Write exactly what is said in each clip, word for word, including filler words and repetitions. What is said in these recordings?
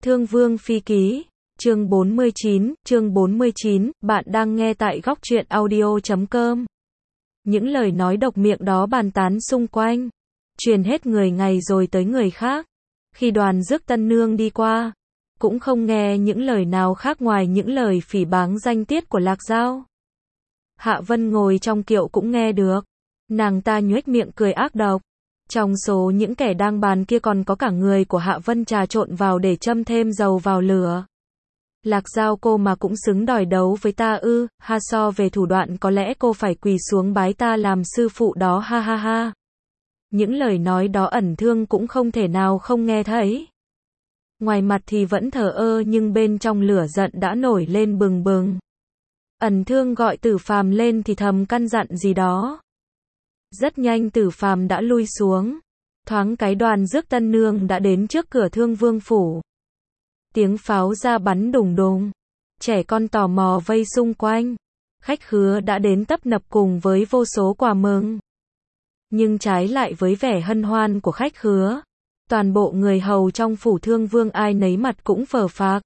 Thương Vương Phi Ký, chương bốn mươi chín, chương bốn mươi chín, bạn đang nghe tại góc truyện audio chấm com. Những lời nói độc miệng đó bàn tán xung quanh, truyền hết người này rồi tới người khác. Khi đoàn rước tân nương đi qua, cũng không nghe những lời nào khác ngoài những lời phỉ báng danh tiết của Lạc Dao. Hạ Vân ngồi trong kiệu cũng nghe được, nàng ta nhoếch miệng cười ác độc. Trong số những kẻ đang bàn kia còn có cả người của Hạ Vân trà trộn vào để châm thêm dầu vào lửa. Lạc Dao, cô mà cũng xứng đòi đấu với ta ư? Ha, so về thủ đoạn có lẽ cô phải quỳ xuống bái ta làm sư phụ đó, ha ha ha. Những lời nói đó Ẩn Thương cũng không thể nào không nghe thấy. Ngoài mặt thì vẫn thờ ơ nhưng bên trong lửa giận đã nổi lên bừng bừng. Ẩn Thương gọi Tử Phàm lên thì thầm căn dặn gì đó. Rất nhanh Tử Phàm đã lui xuống. Thoáng cái đoàn rước tân nương đã đến trước cửa Thương Vương phủ. Tiếng pháo ra bắn đùng đùng. Trẻ con tò mò vây xung quanh. Khách khứa đã đến tấp nập cùng với vô số quà mừng. Nhưng trái lại với vẻ hân hoan của khách khứa, toàn bộ người hầu trong phủ Thương Vương ai nấy mặt cũng phờ phạc,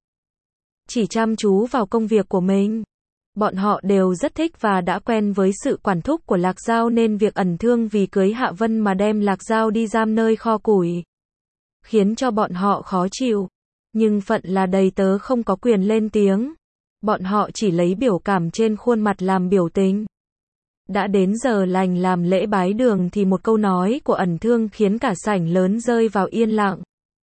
chỉ chăm chú vào công việc của mình. Bọn họ đều rất thích và đã quen với sự quản thúc của Lạc Dao nên việc Ẩn Thương vì cưới Hạ Vân mà đem Lạc Dao đi giam nơi kho củi, khiến cho bọn họ khó chịu. Nhưng phận là đầy tớ không có quyền lên tiếng. Bọn họ chỉ lấy biểu cảm trên khuôn mặt làm biểu tình. Đã đến giờ lành làm lễ bái đường thì một câu nói của Ẩn Thương khiến cả sảnh lớn rơi vào yên lặng.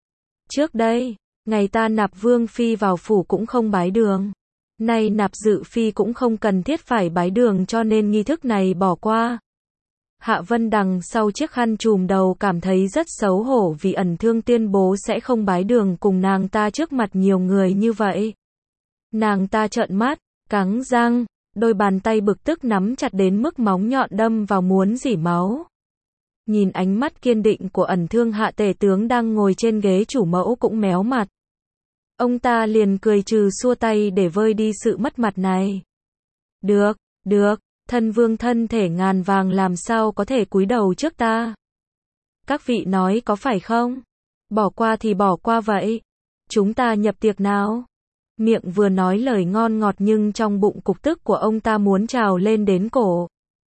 Trước đây, ngày ta nạp Vương Phi vào phủ cũng không bái đường. Nay nạp Dự Phi cũng không cần thiết phải bái đường cho nên nghi thức này bỏ qua. Hạ Vân đằng sau chiếc khăn trùm đầu cảm thấy rất xấu hổ vì Ẩn Thương tuyên bố sẽ không bái đường cùng nàng ta trước mặt nhiều người như vậy. Nàng ta trợn mắt, cắn răng, đôi bàn tay bực tức nắm chặt đến mức móng nhọn đâm vào muốn rỉ máu. Nhìn ánh mắt kiên định của Ẩn Thương, Hạ tể tướng đang ngồi trên ghế chủ mẫu cũng méo mặt. Ông ta liền cười trừ xua tay để vơi đi sự mất mặt này. Được, được, thân vương thân thể ngàn vàng làm sao có thể cúi đầu trước ta. Các vị nói có phải không? Bỏ qua thì bỏ qua vậy. Chúng ta nhập tiệc nào? Miệng vừa nói lời ngon ngọt nhưng trong bụng cục tức của ông ta muốn trào lên đến cổ.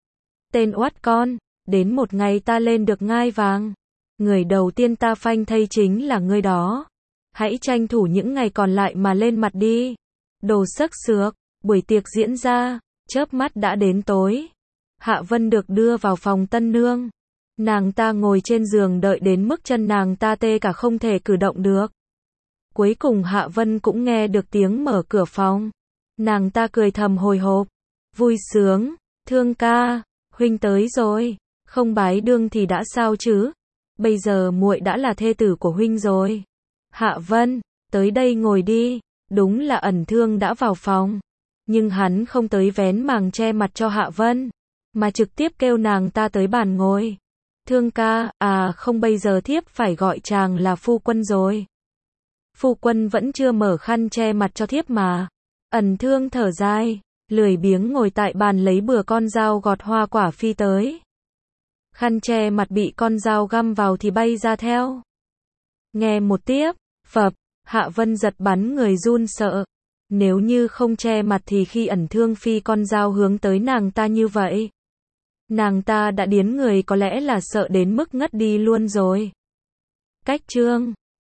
Tên oát con, đến một ngày ta lên được ngai vàng, người đầu tiên ta phanh thây chính là ngươi đó. Hãy tranh thủ những ngày còn lại mà lên mặt đi. Đồ sắc sược, buổi tiệc diễn ra, chớp mắt đã đến tối. Hạ Vân được đưa vào phòng tân nương. Nàng ta ngồi trên giường đợi đến mức chân nàng ta tê cả không thể cử động được. Cuối cùng Hạ Vân cũng nghe được tiếng mở cửa phòng. Nàng ta cười thầm hồi hộp. Vui sướng, Thương ca, huynh tới rồi. Không bái đường thì đã sao chứ? Bây giờ muội đã là thê tử của huynh rồi. Hạ Vân, tới đây ngồi đi. Đúng là Ẩn Thương đã vào phòng. Nhưng hắn không tới vén màng che mặt cho Hạ Vân, mà trực tiếp kêu nàng ta tới bàn ngồi. Thương ca, à không, bây giờ thiếp phải gọi chàng là phu quân rồi. Phu quân vẫn chưa mở khăn che mặt cho thiếp mà. Ẩn Thương thở dài, lười biếng ngồi tại bàn lấy bừa con dao gọt hoa quả phi tới. Khăn che mặt bị con dao găm vào thì bay ra theo. Nghe một tiếp, phập, Hạ Vân giật bắn người run sợ. Nếu như không che mặt thì khi Ẩn Thương phi con dao hướng tới nàng ta như vậy, nàng ta đã điếng người, có lẽ là sợ đến mức ngất đi luôn rồi. Cách chương